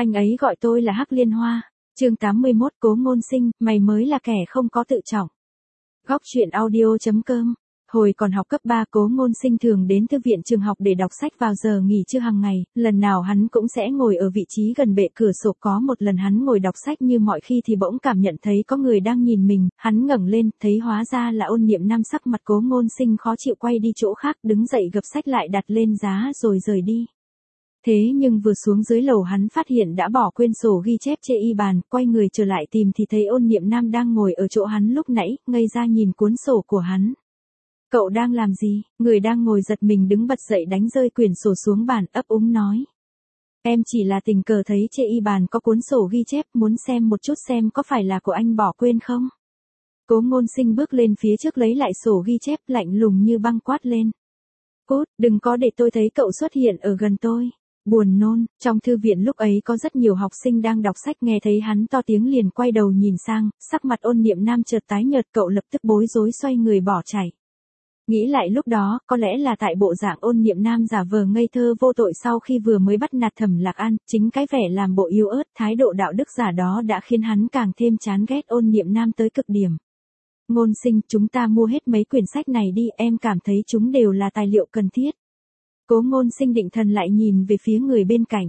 Anh ấy gọi tôi là Hắc Liên Hoa. Chương 81 Cố Ngôn Sinh, mày mới là kẻ không có tự trọng. Góc truyện audio.com. Hồi còn học cấp 3, Cố Ngôn Sinh thường đến thư viện trường học để đọc sách vào giờ nghỉ trưa hàng ngày, lần nào hắn cũng sẽ ngồi ở vị trí gần bệ cửa sổ. Có một lần hắn ngồi đọc sách như mọi khi thì bỗng cảm nhận thấy có người đang nhìn mình, hắn ngẩng lên, thấy hóa ra là Ôn Niệm Nam. Sắc mặt Cố Ngôn Sinh khó chịu, quay đi chỗ khác, đứng dậy gập sách lại đặt lên giá rồi rời đi. Thế nhưng vừa xuống dưới lầu hắn phát hiện đã bỏ quên sổ ghi chép trên y bàn, quay người trở lại tìm thì thấy Ôn Niệm Nam đang ngồi ở chỗ hắn lúc nãy, ngây ra nhìn cuốn sổ của hắn. Cậu đang làm gì? Người đang ngồi giật mình đứng bật dậy, đánh rơi quyển sổ xuống bàn, ấp úng nói. Em chỉ là tình cờ thấy trên y bàn có cuốn sổ ghi chép, muốn xem một chút xem có phải là của anh bỏ quên không? Cố Ngôn Sinh bước lên phía trước lấy lại sổ ghi chép, lạnh lùng như băng quát lên. Cút, đừng có để tôi thấy cậu xuất hiện ở gần tôi. Buồn nôn. Trong thư viện lúc ấy có rất nhiều học sinh đang đọc sách, nghe thấy hắn to tiếng liền quay đầu nhìn sang, sắc mặt Ôn Niệm Nam chợt tái nhợt, cậu lập tức bối rối xoay người bỏ chạy. Nghĩ lại lúc đó, có lẽ là tại bộ dạng Ôn Niệm Nam giả vờ ngây thơ vô tội sau khi vừa mới bắt nạt Thẩm Lạc An, chính cái vẻ làm bộ yếu ớt, thái độ đạo đức giả đó đã khiến hắn càng thêm chán ghét Ôn Niệm Nam tới cực điểm. Ngôn Sinh, chúng ta mua hết mấy quyển sách này đi, em cảm thấy chúng đều là tài liệu cần thiết. Cố Ngôn Sinh định thần lại nhìn về phía người bên cạnh.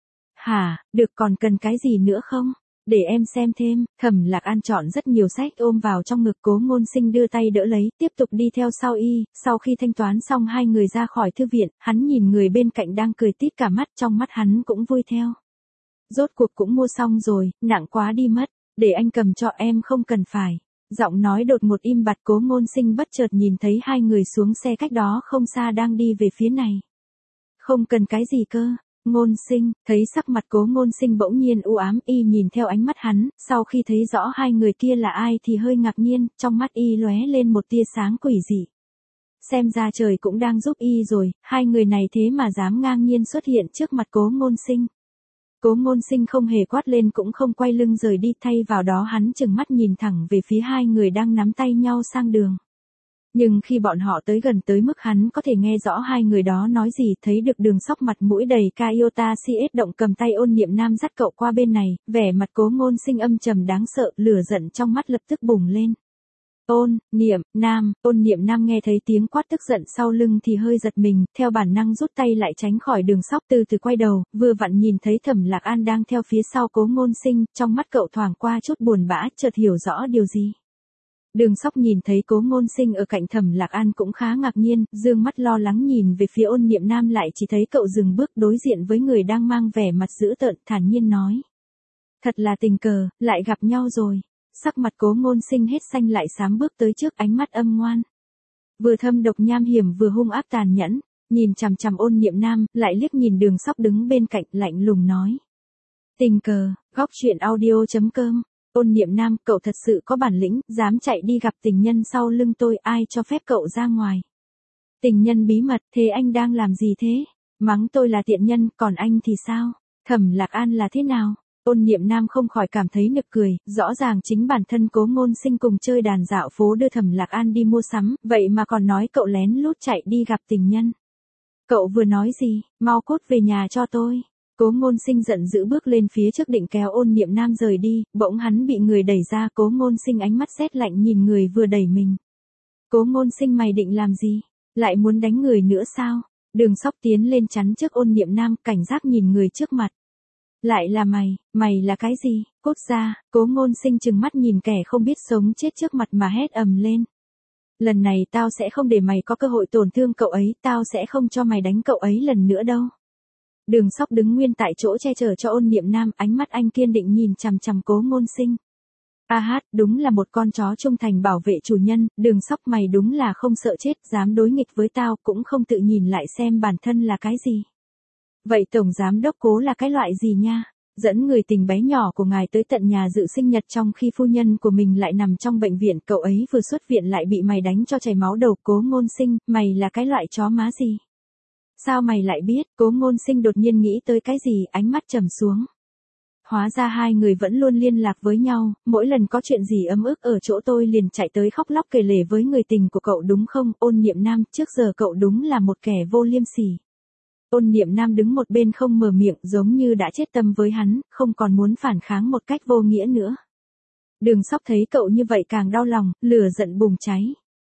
Hả, được, còn cần cái gì nữa không? Để em xem thêm. Thẩm Lạc An chọn rất nhiều sách ôm vào trong ngực, Cố Ngôn Sinh đưa tay đỡ lấy, tiếp tục đi theo sau y. Sau khi thanh toán xong hai người ra khỏi thư viện, hắn nhìn người bên cạnh đang cười tít cả mắt, trong mắt hắn cũng vui theo. Rốt cuộc cũng mua xong rồi, nặng quá đi mất, để anh cầm cho, em không cần phải. Giọng nói đột ngột im bặt, Cố Ngôn Sinh bất chợt nhìn thấy hai người xuống xe cách đó không xa đang đi về phía này. Không cần cái gì cơ? Ngôn Sinh, thấy sắc mặt Cố Ngôn Sinh bỗng nhiên u ám, y nhìn theo ánh mắt hắn, sau khi thấy rõ hai người kia là ai thì hơi ngạc nhiên, trong mắt y lóe lên một tia sáng quỷ dị. Xem ra trời cũng đang giúp y rồi, hai người này thế mà dám ngang nhiên xuất hiện trước mặt Cố Ngôn Sinh. Cố Ngôn Sinh không hề quát lên cũng không quay lưng rời đi, thay vào đó hắn trừng mắt nhìn thẳng về phía hai người đang nắm tay nhau sang đường. Nhưng khi bọn họ tới gần tới mức hắn có thể nghe rõ hai người đó nói gì, thấy được Đường Sóc mặt mũi đầy Kaiota CS động cầm tay Ôn Niệm Nam dắt cậu qua bên này, vẻ mặt Cố Ngôn Sinh âm trầm đáng sợ, lửa giận trong mắt lập tức bùng lên. Ôn Niệm Nam nghe thấy tiếng quát tức giận sau lưng thì hơi giật mình, theo bản năng rút tay lại tránh khỏi Đường Sóc, từ từ quay đầu, vừa vặn nhìn thấy Thẩm Lạc An đang theo phía sau Cố Ngôn Sinh, trong mắt cậu thoáng qua chút buồn bã, chợt hiểu rõ điều gì. Đường Sóc nhìn thấy Cố Ngôn Sinh ở cạnh Thẩm Lạc An cũng khá ngạc nhiên, dương mắt lo lắng nhìn về phía Ôn Niệm Nam, lại chỉ thấy cậu dừng bước đối diện với người đang mang vẻ mặt dữ tợn, thản nhiên nói. Thật là tình cờ, lại gặp nhau rồi. Sắc mặt Cố Ngôn Sinh hết xanh lại xám, bước tới trước, ánh mắt âm ngoan. Vừa thâm độc nham hiểm vừa hung ác tàn nhẫn, nhìn chằm chằm Ôn Niệm Nam, lại liếc nhìn Đường Sóc đứng bên cạnh, lạnh lùng nói. Tình cờ. Góc truyện audio.com. Ôn Niệm Nam, cậu thật sự có bản lĩnh, dám chạy đi gặp tình nhân sau lưng tôi, ai cho phép cậu ra ngoài? Tình nhân bí mật, thế anh đang làm gì thế? Mắng tôi là tiện nhân, còn anh thì sao? Thẩm Lạc An là thế nào? Ôn Niệm Nam không khỏi cảm thấy nực cười, rõ ràng chính bản thân Cố Ngôn Sinh cùng chơi đàn dạo phố đưa Thẩm Lạc An đi mua sắm, vậy mà còn nói cậu lén lút chạy đi gặp tình nhân. Cậu vừa nói gì, mau cút về nhà cho tôi. Cố Ngôn Sinh giận dữ bước lên phía trước định kéo Ôn Niệm Nam rời đi, bỗng hắn bị người đẩy ra, Cố Ngôn Sinh ánh mắt rét lạnh nhìn người vừa đẩy mình. Cố Ngôn Sinh, mày định làm gì? Lại muốn đánh người nữa sao? Đường Sóc tiến lên chắn trước Ôn Niệm Nam, cảnh giác nhìn người trước mặt. Lại là mày là cái gì? Cút ra. Cố Ngôn Sinh trừng mắt nhìn kẻ không biết sống chết trước mặt mà hét ầm lên. Lần này tao sẽ không để mày có cơ hội tổn thương cậu ấy, tao sẽ không cho mày đánh cậu ấy lần nữa đâu. Đường Sóc đứng nguyên tại chỗ che chở cho Ôn Niệm Nam, ánh mắt anh kiên định nhìn chằm chằm Cố Ngôn Sinh. Đúng là một con chó trung thành bảo vệ chủ nhân, Đường Sóc, mày đúng là không sợ chết, dám đối nghịch với tao, cũng không tự nhìn lại xem bản thân là cái gì. Vậy Tổng Giám Đốc Cố là cái loại gì nha? Dẫn người tình bé nhỏ của ngài tới tận nhà dự sinh nhật trong khi phu nhân của mình lại nằm trong bệnh viện, cậu ấy vừa xuất viện lại bị mày đánh cho chảy máu đầu. Cố Ngôn Sinh, mày là cái loại chó má gì? Sao mày lại biết? Cố Ngôn Sinh đột nhiên nghĩ tới cái gì, ánh mắt trầm xuống. Hóa ra hai người vẫn luôn liên lạc với nhau, mỗi lần có chuyện gì ấm ức ở chỗ tôi liền chạy tới khóc lóc kể lể với người tình của cậu đúng không? Ôn Niệm Nam, trước giờ cậu đúng là một kẻ vô liêm sỉ. Ôn Niệm Nam đứng một bên không mở miệng, giống như đã chết tâm với hắn, không còn muốn phản kháng một cách vô nghĩa nữa. Đường Sóc thấy cậu như vậy càng đau lòng, lửa giận bùng cháy.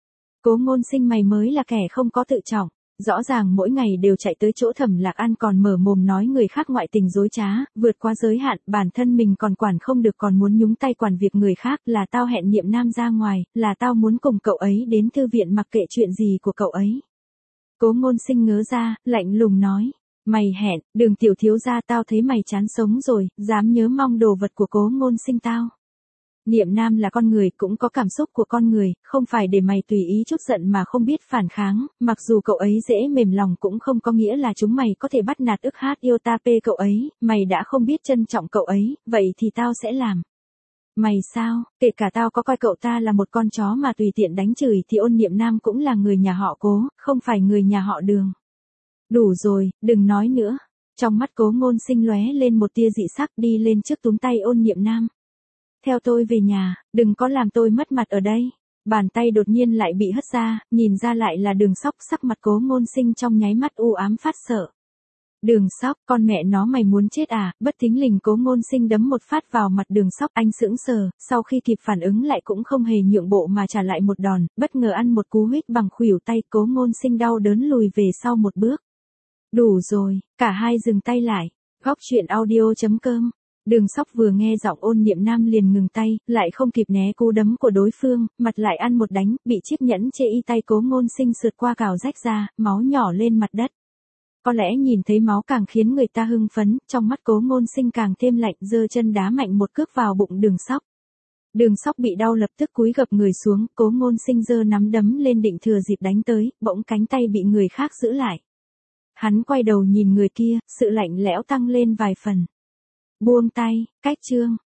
Cố Ngôn Sinh, mày mới là kẻ không có tự trọng. Rõ ràng mỗi ngày đều chạy tới chỗ Thẩm Lạc An còn mở mồm nói người khác ngoại tình dối trá, vượt qua giới hạn, bản thân mình còn quản không được còn muốn nhúng tay quản việc người khác, là tao hẹn Niệm Nam ra ngoài, là tao muốn cùng cậu ấy đến thư viện mặc kệ chuyện gì của cậu ấy. Cố Ngôn Sinh ngớ ra, lạnh lùng nói, mày hẹn, Đường tiểu thiếu gia, tao thấy mày chán sống rồi, dám nhớ mong đồ vật của Cố Ngôn Sinh tao. Niệm Nam là con người, cũng có cảm xúc của con người, không phải để mày tùy ý chút giận mà không biết phản kháng, mặc dù cậu ấy dễ mềm lòng cũng không có nghĩa là chúng mày có thể bắt nạt ức hát yêu ta pê cậu ấy, mày đã không biết trân trọng cậu ấy, vậy thì tao sẽ làm. Mày sao, kể cả tao có coi cậu ta là một con chó mà tùy tiện đánh chửi thì Ôn Niệm Nam cũng là người nhà họ Cố, không phải người nhà họ Đường. Đủ rồi, đừng nói nữa. Trong mắt Cố Ngôn Sinh lóe lên một tia dị sắc, đi lên trước túm tay Ôn Niệm Nam. Theo tôi về nhà, đừng có làm tôi mất mặt ở đây. Bàn tay đột nhiên lại bị hất ra, nhìn ra lại là Đường Sóc, sắc mặt Cố Ngôn Sinh trong nháy mắt u ám phát sợ. Đường Sóc, con mẹ nó mày muốn chết à? Bất thình lình Cố Ngôn Sinh đấm một phát vào mặt Đường Sóc, anh sững sờ, sau khi kịp phản ứng lại cũng không hề nhượng bộ mà trả lại một đòn, bất ngờ ăn một cú huých bằng khuỷu tay, Cố Ngôn Sinh đau đớn lùi về sau một bước. Đủ rồi, cả hai dừng tay lại. Góc truyện audio.com. Đường Sóc vừa nghe giọng Ôn Niệm Nam liền ngừng tay, lại không kịp né cú đấm của đối phương, mặt lại ăn một đánh, bị chiếc nhẫn chê y tay Cố Ngôn Sinh sượt qua cào rách ra, máu nhỏ lên mặt đất. Có lẽ nhìn thấy máu càng khiến người ta hưng phấn, trong mắt Cố Ngôn Sinh càng thêm lạnh, giơ chân đá mạnh một cước vào bụng Đường Sóc. Đường Sóc bị đau lập tức cúi gập người xuống, Cố Ngôn Sinh giơ nắm đấm lên định thừa dịp đánh tới, bỗng cánh tay bị người khác giữ lại. Hắn quay đầu nhìn người kia, sự lạnh lẽo tăng lên vài phần. Buông tay, cách chương.